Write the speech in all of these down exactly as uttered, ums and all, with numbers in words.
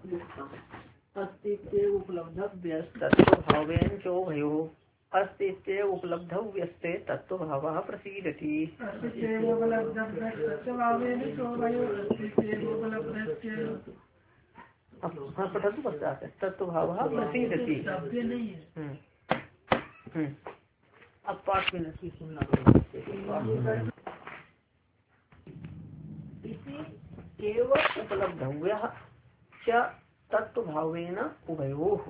अस्तित्व उपलब्धव्य तत्वभावेन चोभयो अस्तित्व उपलब्धव्यस्ते तत्वभावः प्रसीदति। हाँ पठतु पश्चात् तत्वभावः प्रसीदति। अब पाठ मिनट की सुनना इसी एव उपलब्धव्यः च तत्वभावेन उभयोः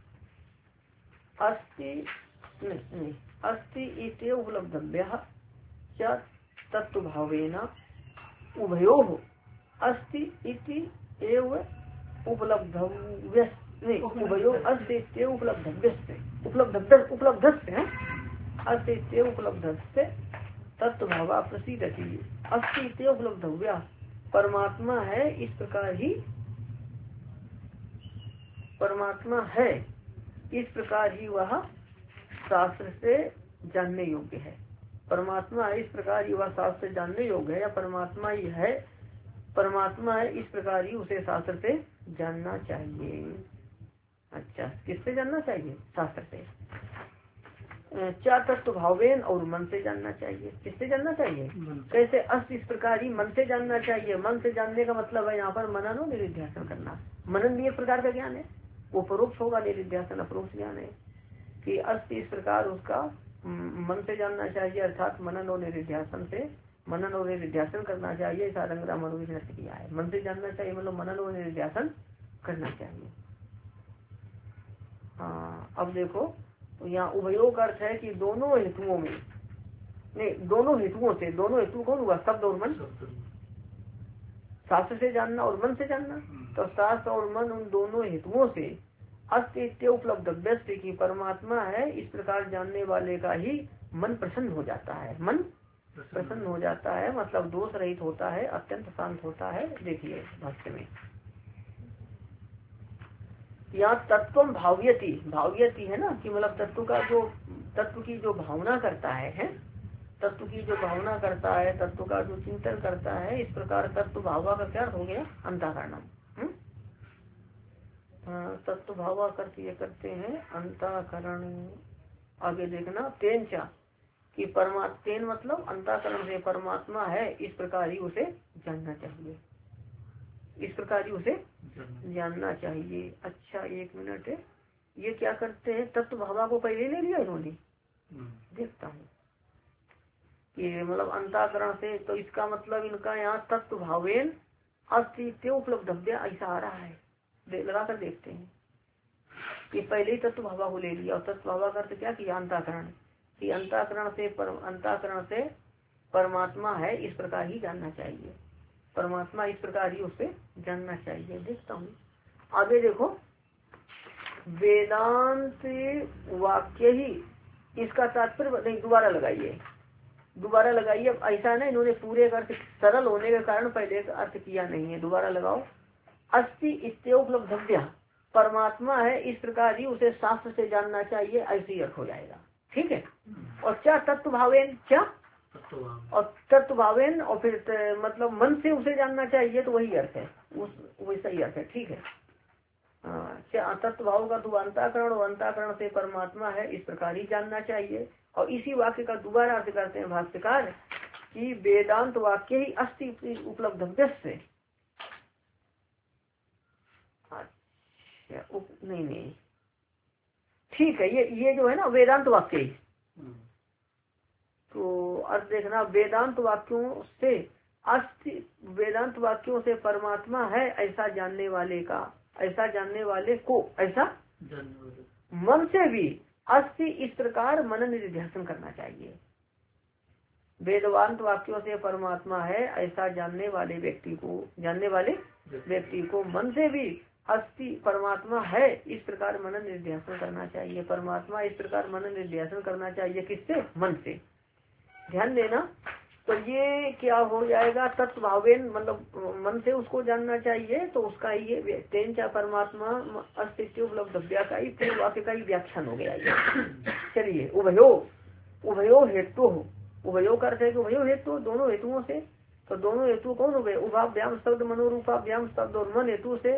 अस्ति नहीं अस्ति इति उपलब्धव्यः च तत्वभावेन उभयोः अस्ति इति एव उपलब्धव्यस्य उभयो अस्ति इत्येव उपलब्धव्यस्य उपलब्ध उपलब्धस्य अस्ति इत्येव उपलब्धस्य तत्वभावः प्रसीदति। अस्ति इत्येव उपलब्धव्यः परमात्मा है इस प्रकार ही परमात्मा है इस प्रकार ही वह शास्त्र से जानने योग्य है। परमात्मा है इस प्रकार ही वह शास्त्र से जानने योग्य है या परमात्मा ही है परमात्मा है इस प्रकार ही उसे शास्त्र से जानना चाहिए। अच्छा किससे जानना चाहिए? शास्त्र से। चार तत्व भावेन और मन से जानना चाहिए। किससे जानना चाहिए? कैसे? अस्त इस प्रकार ही मन से जानना चाहिए। मन से जानने का मतलब है यहाँ पर मनन और निधिध्यासन करना। मनन भी एक प्रकार का ज्ञान है, वो परोक्ष होगा, निधिध्यासन अपरोक्ष ज्ञान है कि अस्त इस प्रकार उसका मन से जानना चाहिए अर्थात मनन और निधिध्यासन से मनन और निधिध्यासन करना चाहिए। ऐसा रंगराम मनोविद ने किया है। मन से जानना चाहिए मतलब मनन और निधिध्यासन करना चाहिए। हाँ अब देखो तो यहाँ उभयों का अर्थ है कि दोनों हेतुओं में नहीं दोनों हेतुओं से दोनों हेतु कौन हुआ? शब्द और मन। शास्त्र से जानना और मन से जानना तो शास्त्र और मन उन दोनों हेतुओं से अस्तित्व उपलब्ध व्यस्त की परमात्मा है इस प्रकार जानने वाले का ही मन प्रसन्न हो जाता है। मन प्रसन्न हो जाता है मतलब दोष रहित होता है, अत्यंत शांत होता है। देखिए भाष्य में यहाँ तत्व भाव्यति भाव्यति है ना कि मतलब तत्व का जो तत्व की जो भावना करता है, है तत्व की जो भावना करता है तत्व का जो चिंतन करता है इस प्रकार तत्व भावा का क्या हो गया? अंतःकरणम। तत्व भावा करते ये करते हैं अंतःकरण। आगे देखना तेंचा कि परमात्मा तेन मतलब अंतःकरण से परमात्मा है इस प्रकार ही उसे जानना चाहिए। इस प्रकार ही उसे जानना चाहिए। अच्छा एक मिनट है ये क्या करते हैं? तत्व भावा को पहले ले लिया इन्होंने। देखता हूँ ये मतलब अंतःकरण से तो इसका मतलब इनका यहाँ तत्व भावेन अस्तित्व उपलब्धव्य ऐसा आ रहा है। लगा कर देखते हैं कि पहले ही तत्व भावा को ले लिया और तत्व भावा का अर्थ क्या किया? अंतःकरण कि अंतःकरण से पर अंतःकरण से परमात्मा है इस प्रकार ही जानना चाहिए। परमात्मा इस प्रकार ही उसे जानना चाहिए। देखता हूँ आगे देखो वेदांत वाक्य ही इसका तात्पर्य नहीं दोबारा लगाइए दोबारा लगाइए। अब ऐसा ना इन्होंने पूरे अर्थ सरल होने के कारण पहले का अर्थ किया नहीं है। दोबारा लगाओ अस्ति इत्यो उपलब्धव्य परमात्मा है इस प्रकार ही उसे शास्त्र से जानना चाहिए ऐसे ही अर्थ हो जाएगा। ठीक है। और क्या तत्व भावेन क्या और तत्व भावेन और फिर मतलब मन से उसे जानना चाहिए तो वही अर्थ है उस वैसा ही अर्थ है। ठीक है। क्या तत्व भाव का तो अंतःकरण और अंतःकरण से परमात्मा है इस प्रकार ही जानना चाहिए। और इसी वाक्य का दोबारा अर्थ करते हैं भाष्यकार कि वेदांत वाक्य ही अस्ति उपलब्धव्य से अच्छा उप, नहीं नहीं ठीक है ये ये जो है ना वेदांत वाक्य ही तो अर्थ देखना वेदांत वाक्यों से अस्ति वेदांत वाक्यों से परमात्मा है ऐसा जानने वाले का ऐसा जानने वाले को ऐसा मन से भी अस्ति इस प्रकार मनन निधिध्यासन करना चाहिए। वेदांत वाक्यों से परमात्मा है ऐसा जानने वाले व्यक्ति को जानने वाले व्यक्ति को मन से भी अस्ति परमात्मा है इस प्रकार मनन निधिध्यासन करना चाहिए। परमात्मा इस प्रकार मनन निधिध्यासन करना चाहिए किससे? मन से। ध्यान देना तो ये क्या हो जाएगा? तत्व भावेन मतलब मन से उसको जानना चाहिए तो उसका ये तेन चा परमात्मा अस्तित्व उपलब्धव्या का ही पूर्व वाक्य का ही व्याख्यान हो गया ये। चलिए उभयो उभयो हेतु उभयो का अर्थ है कि उभयो हेतु दोनों हेतुओं से। तो दोनों हेतु कौन हो गए? उभाभ्याम शब्द मनोरूपाभ्याम शब्द और मन हेतु से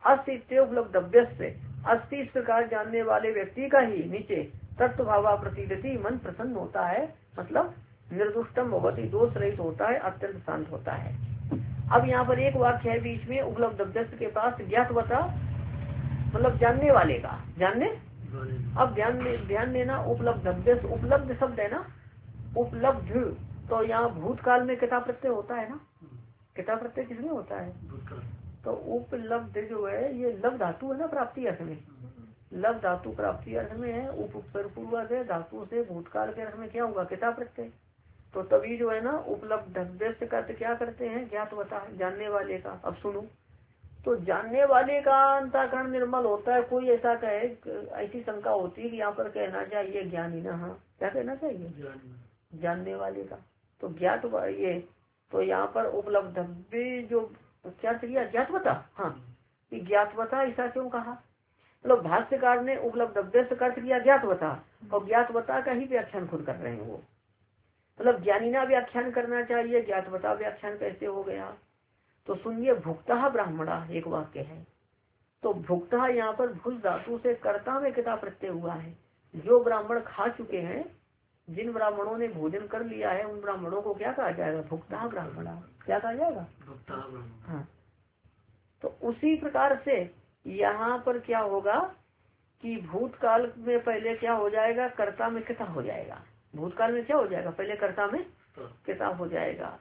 अस्तित्व उपलब्धव्य से अस्थि इस प्रकार जानने वाले व्यक्ति का ही नीचे तत्व भावा प्रतीदति मन प्रसन्न होता है, मतलब निर्दुष्टम बहुत ही दोष रहित होता है, अत्यंत शांत होता है। अब यहाँ पर एक वाक्य है बीच में, उपलब्धव्य के पास ज्ञातवता मतलब जानने वाले का, जानने। अब ध्यान ध्यान देना, उपलब्धव्य उपलब्ध शब्द है ना, उपलब्ध, तो यहाँ भूतकाल में किता प्रत्यय होता है ना, किता प्रत्यय किसमें होता है, तो उपलब्ध जो है ये लव धातु है ना, प्राप्ति अर्थ में, लव धातु प्राप्ति अर्थ में है, उपपूर्व से धातु से भूतकाल के अर्थ में क्या होगा, किता प्रत्यय। तो तभी जो है ना उपलब्धव्य का अर्थ क्या करते हैं, ज्ञातवता, जानने वाले का। अब सुनो, तो जानने वाले का अंतःकरण निर्मल होता है। कोई ऐसा कहे, ऐसी शंका होती है कि यहाँ पर कहना चाहिए ज्ञानी ना, हाँ क्या कहना चाहिए, जानने वाले का। तो ज्ञात ये, तो यहाँ पर उपलब्धव्य जो क्या किया, ज्ञातवता, हाँ ज्ञातवता ऐसा क्यों कहा, मतलब भाष्यकार ने उपलब्धव्य से अर्थ किया ज्ञातवता, और ज्ञातवता का ही व्याख्यान खुद कर रहे हैं वो, मतलब ज्ञानी ना व्याख्यान करना चाहिए, ज्ञातवता व्याख्यान कैसे हो गया। तो सुनिए, भुक्ता ब्राह्मणा एक वाक्य है, तो भुक्ता यहाँ पर भुज धातु से कर्ता में किता प्रत्यय हुआ है। जो ब्राह्मण खा चुके हैं, जिन ब्राह्मणों ने भोजन कर लिया है, उन ब्राह्मणों को क्या कहा जाएगा, भुक्ता ब्राह्मणा, क्या कहा जाएगा, हाँ। तो उसी प्रकार से यहाँ पर क्या होगा कि भूतकाल में पहले क्या हो जाएगा, कर्ता में किता हो जाएगा, भूतकाल में क्या हो जाएगा, पहले कर्ता में किता हो जाएगा।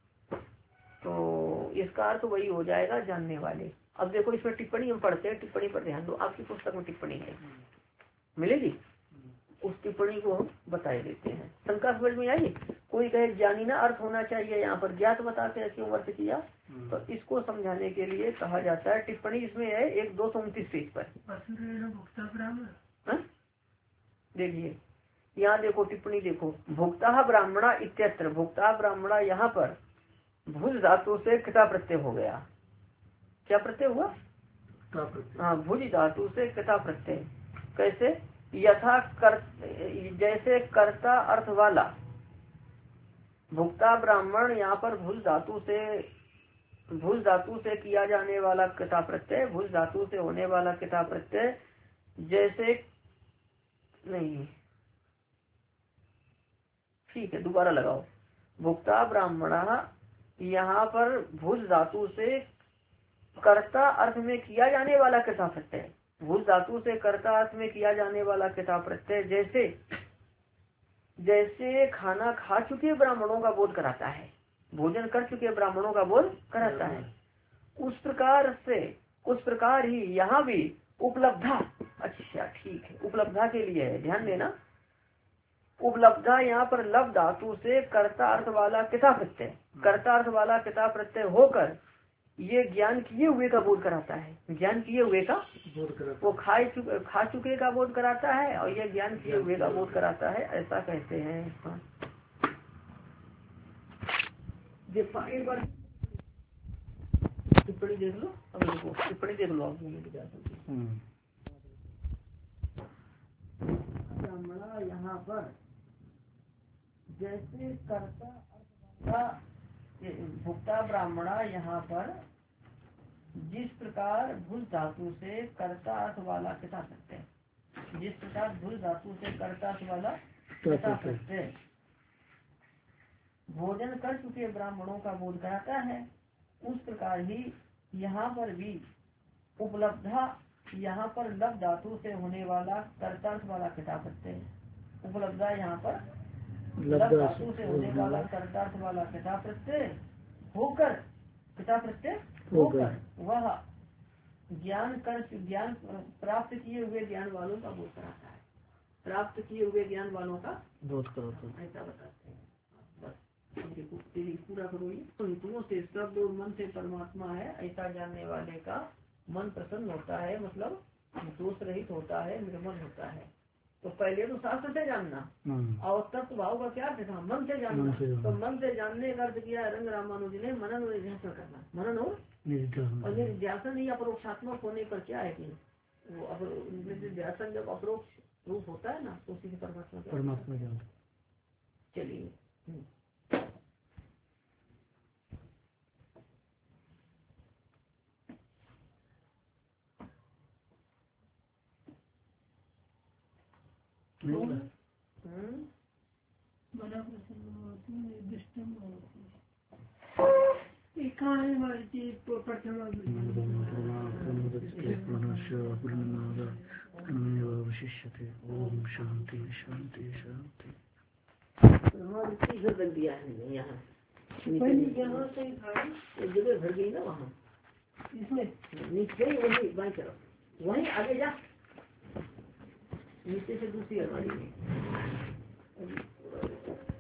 तो इसका अर्थ वही हो जाएगा, जानने वाले। अब देखो इसमें टिप्पणी हम पढ़ते हैं, टिप्पणी पर ध्यान दो, आपकी पुस्तक में टिप्पणी है, मिलेगी, उस टिप्पणी को हम बताए देते हैं। शंका समझ में आई, कोई कहे ज्ञानी ना अर्थ होना चाहिए, यहाँ पर ज्ञात बताते क्यों अर्थ किया, तो इसको समझाने के लिए कहा जाता है। टिप्पणी इसमें है एक दो सौ उनतीस पेज पर, देखिए यहाँ देखो टिप्पणी देखो, भुक्ता ब्राह्मणा इत्यत्र, भुक्ता ब्राह्मणा यहाँ पर भुज धातु से किता प्रत्यय हो गया, क्या प्रत्यय हुआ, हाँ भुज धातु से किता प्रत्यय। कैसे, यथा कर, जैसे कर्ता अर्थ वाला भुक्ता ब्राह्मण, यहाँ पर भुज धातु से, भुज धातु से किया जाने वाला किता प्रत्यय, भुज धातु से होने वाला किता प्रत्यय, जैसे नहीं, ठीक है दोबारा लगाओ, भुक्ता ब्राह्मणा यहाँ पर भुज धातु से कर्ता अर्थ में किया जाने वाला किता प्रत्यय, भुज धातु से कर्ता अर्थ में किया जाने वाला किता प्रत्यय, जैसे जैसे खाना खा चुके ब्राह्मणों का बोध कराता है, भोजन कर चुके ब्राह्मणों का बोध कराता है, उस प्रकार से उस प्रकार ही यहाँ भी उपलब्धा, अच्छा ठीक है, उपलब्धा के लिए है, ध्यान देना, उपलब्धा यहाँ पर लब धातु से कर्ता अर्थ वाला किता प्रत्यय, कर्ता अर्थ वाला किता प्रत्यय होकर ये ज्ञान किए हुए का बोध कराता है, ज्ञान किए हुए का बोध कराता, वो खा चुके खा चुके का बोध कराता है, और ये ज्ञान किए हुए का बोध कराता है, ऐसा कहते हैं। हाँ। एक बार टिप्पणी देख लो, अब देखो टिप्पणी देख लो आप, ब्राह्मणा यहाँ पर जैसे कर्ता अर्थ भुक्ता ब्राह्मणा यहाँ पर जिस प्रकार भुज धातु से कर्ता अर्थ वाला किता प्रत्यय, जिस प्रकार भुज धातु से कर्ता अर्थ वाला किता प्रत्यय भोजन कर चुके ब्राह्मणों का बोध कराता है, उस प्रकार ही यहाँ पर भी उपलब्धा यहाँ पर लब धातु से होने वाला कर्ता अर्थ वाला किता प्रत्यय, उपलब्धा यहाँ पर लब धातु से होने वाला कर्तार्थ वाला किता प्रत्यय होकर, किता प्रत्यय होकर वह ज्ञान कर ज्ञान प्राप्त किए हुए ज्ञान वालों का बोध कराता है, प्राप्त किए हुए ज्ञान वालों का बोध कराता है, ऐसा बताते हैं। बस पूरा करो, ये तंतुओं से शब्द और मन से परमात्मा है, ऐसा जानने वाले का मन प्रसन्न होता है, मतलब दोष रहित होता है, निर्मल होता है। तो पहले तो शास्त्र से जानना, और तत्व भाव का क्या अर्थ था, मन से जानना, तो मन से जानने का अर्थ किया रंग रामानुज ने मनन और निध्यासन करना, मनन और निध्यासन ही अपरोक्षात्मक होने पर क्या है कि वो निध्यासन जब अपरोक्ष रूप होता है ना, तो उसी से परमात्मा परमात्मा। चलिए शिष्यते। ओम शांति शांति शांति। रख दिया है यहाँ यहाँ से एक जगह भर गई ना वहाँ इसमें नीचे वही बाई तरफ वहीं आगे जा नीचे से दूसरी अलमारी में